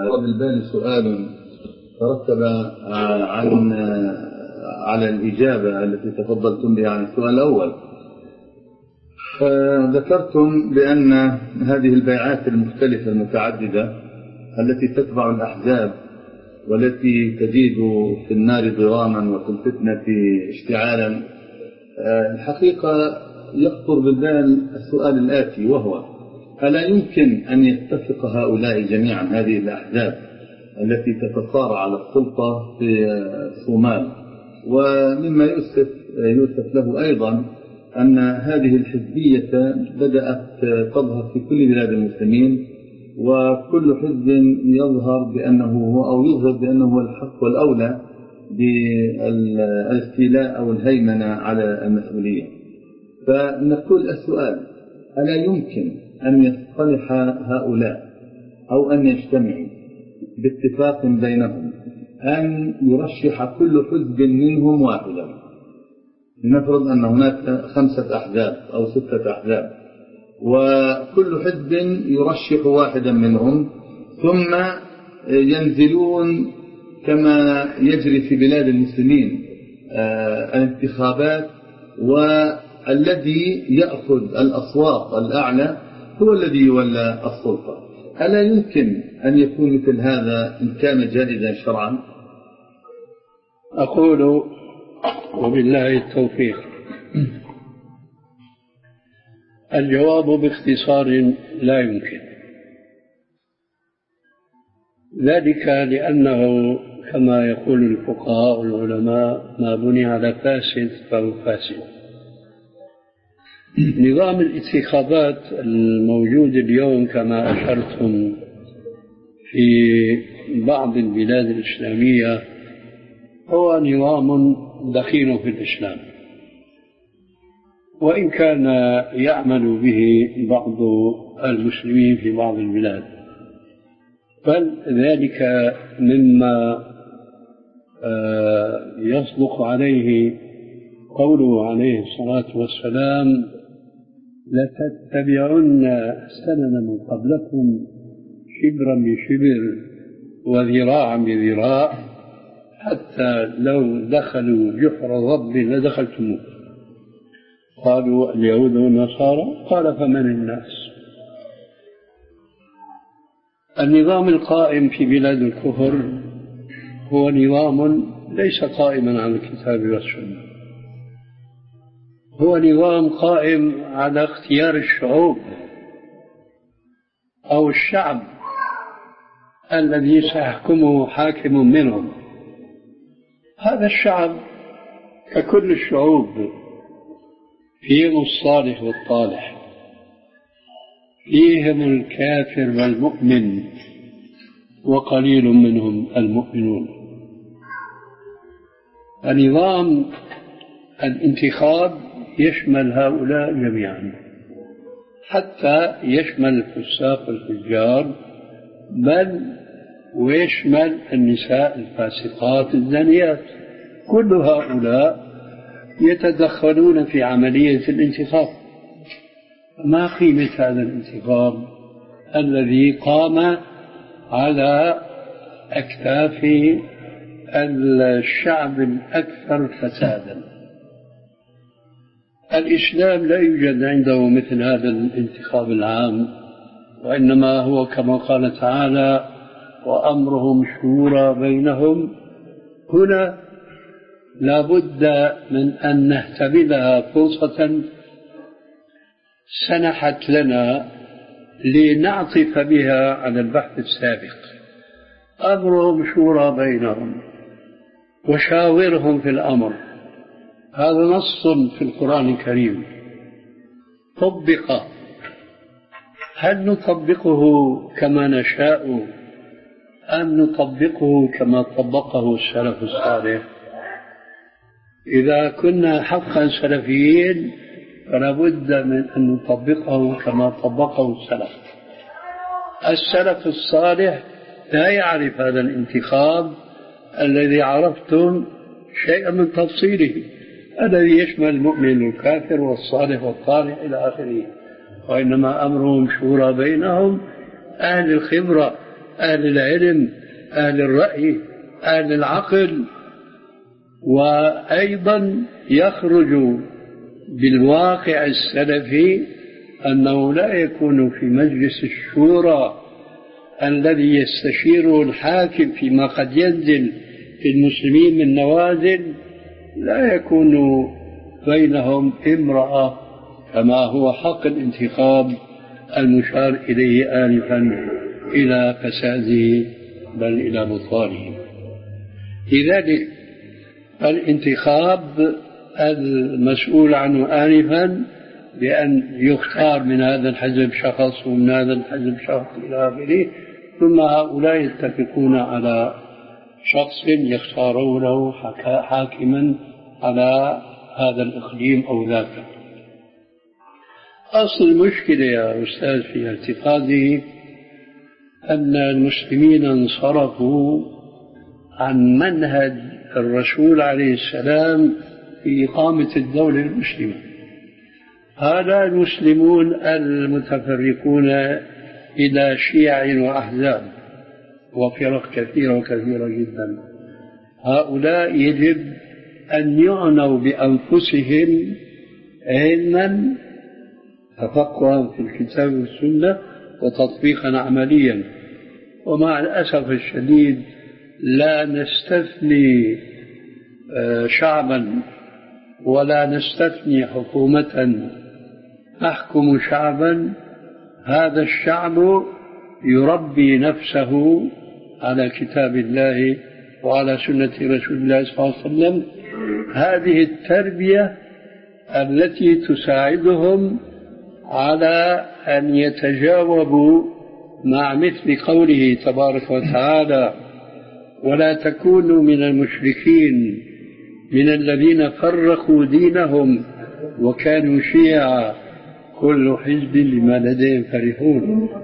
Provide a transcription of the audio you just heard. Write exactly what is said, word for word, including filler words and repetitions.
خطر بالبال سؤال ترتب عن على الإجابة التي تفضلتم بها عن السؤال الأول. ذكرتم بأن هذه البيعات المختلفة المتعددة التي تتبع الأحزاب والتي تزيد في النار ضراما وفي الفتنة اشتعالا، الحقيقة يخطر بالبال السؤال الآتي، وهو: ألا يمكن أن يتفق هؤلاء جميعا، هذه الأحزاب التي تتصارع على السلطة في الصومال؟ ومما يؤسف يؤسف له أيضا أن هذه الحزبية بدأت تظهر في كل بلاد المسلمين، وكل حزب يظهر بأنه هو أو يظهر بأنه هو الحق والأولى بالاستيلاء أو الهيمنة على المسؤولية. فنقول السؤال: ألا يمكن أن يصطلح هؤلاء أو أن يجتمعوا باتفاق بينهم أن يرشح كل حزب منهم واحدا؟ نفرض أن هناك خمسة أحزاب أو ستة أحزاب، وكل حزب يرشح واحدا منهم، ثم ينزلون كما يجري في بلاد المسلمين الانتخابات، والذي يأخذ الأصوات الأعلى هو الذي يولى السلطة. ألا يمكن أن يكون مثل هذا إن كان جائزا شرعا؟ أقول وبالله التوفيق. الجواب باختصار: لا يمكن. ذلك لأنه كما يقول الفقهاء والعلماء: ما بني على فاسد فهو فاسد. نظام الانتخابات الموجود اليوم كما أشرتم في بعض البلاد الإسلامية هو نظام دخيل في الإسلام، وإن كان يعمل به بعض المسلمين في بعض البلاد، بل ذلك مما يصدق عليه قوله عليه الصلاة والسلام: لتتبعن سنن من قبلكم شبرا بشبر وذراعا بذراع حتى لو دخلوا جحر ضب لدخلتموه. قالوا: اليهود والنصارى. قال: فمن الناس؟ النظام القائم في بلاد الكفر هو نظام ليس قائما على الكتاب والسنة، هو نظام قائم على اختيار الشعوب أو الشعب الذي سيحكمه حاكم منهم. هذا الشعب ككل الشعوب فيهم الصالح والطالح، فيهم الكافر والمؤمن، وقليل منهم المؤمنون. النظام الانتخاب يشمل هؤلاء جميعا، حتى يشمل الفساق والفجار، بل ويشمل النساء الفاسقات الزانيات. كل هؤلاء يتدخلون في عملية الانتخاب. ما قيمة هذا الانتخاب الذي قام على أكتاف الشعب الأكثر فسادا؟ الإسلام لا يوجد عنده مثل هذا الانتخاب العام، وإنما هو كما قال تعالى: وأمرهم شورى بينهم. هنا لا بد من أن نهتبلها فرصة سنحت لنا لنعطف بها على البحث السابق. أمرهم شورى بينهم وشاورهم في الأمر، هذا نص في القرآن الكريم طبق. هل نطبقه كما نشاء أم نطبقه كما طبقه السلف الصالح؟ إذا كنا حقا سلفيين فلا بد من أن نطبقه كما طبقه السلف. السلف الصالح لا يعرف هذا الانتخاب الذي عرفتم شيئا من تفصيله، الذي يشمل المؤمن والكافر والصالح والطالح إلى آخره، وإنما أمرهم شورى بينهم. أهل الخبرة أهل العلم، أهل الرأي، أهل العقل. وأيضا يخرج بالواقع السلفي أنه لا يكون في مجلس الشورى الذي يستشيره الحاكم فيما قد ينزل في المسلمين من نوازل، لا يكون بينهم امرأة كما هو حق الانتخاب المشار إليه آنفا إلى فساده بل إلى بطلانه. لذلك الانتخاب المسؤول عنه آنفا بأن يختار من هذا الحزب شخص ومن هذا الحزب شخص إلى آخره، ثم هؤلاء يتفقون على شخص يختارونه حاكما على هذا الإقليم أو ذاك. أصل المشكلة يا أستاذ في اعتقادي أن المسلمين انصرفوا عن منهج الرسول عليه السلام في إقامة الدولة المسلمة. هذا المسلمون المتفرقون إلى شيع وأحزاب وفرق كثيرة وكثيرة جدا، هؤلاء يجب أن يعنوا بأنفسهم علما تفقها في الكتاب والسنة وتطبيقا عمليا. ومع الأسف الشديد لا نستثني شعبا ولا نستثني حكومة تحكم شعبا، هذا الشعب يربي نفسه على كتاب الله وعلى سنة رسول الله صلى الله عليه وسلم. هذه التربية التي تساعدهم على أن يتجاوبوا مع مثل قوله تبارك وتعالى: ولا تكونوا من المشركين من الذين فرقوا دينهم وكانوا شيعا كل حزب بما لديهم فرحون.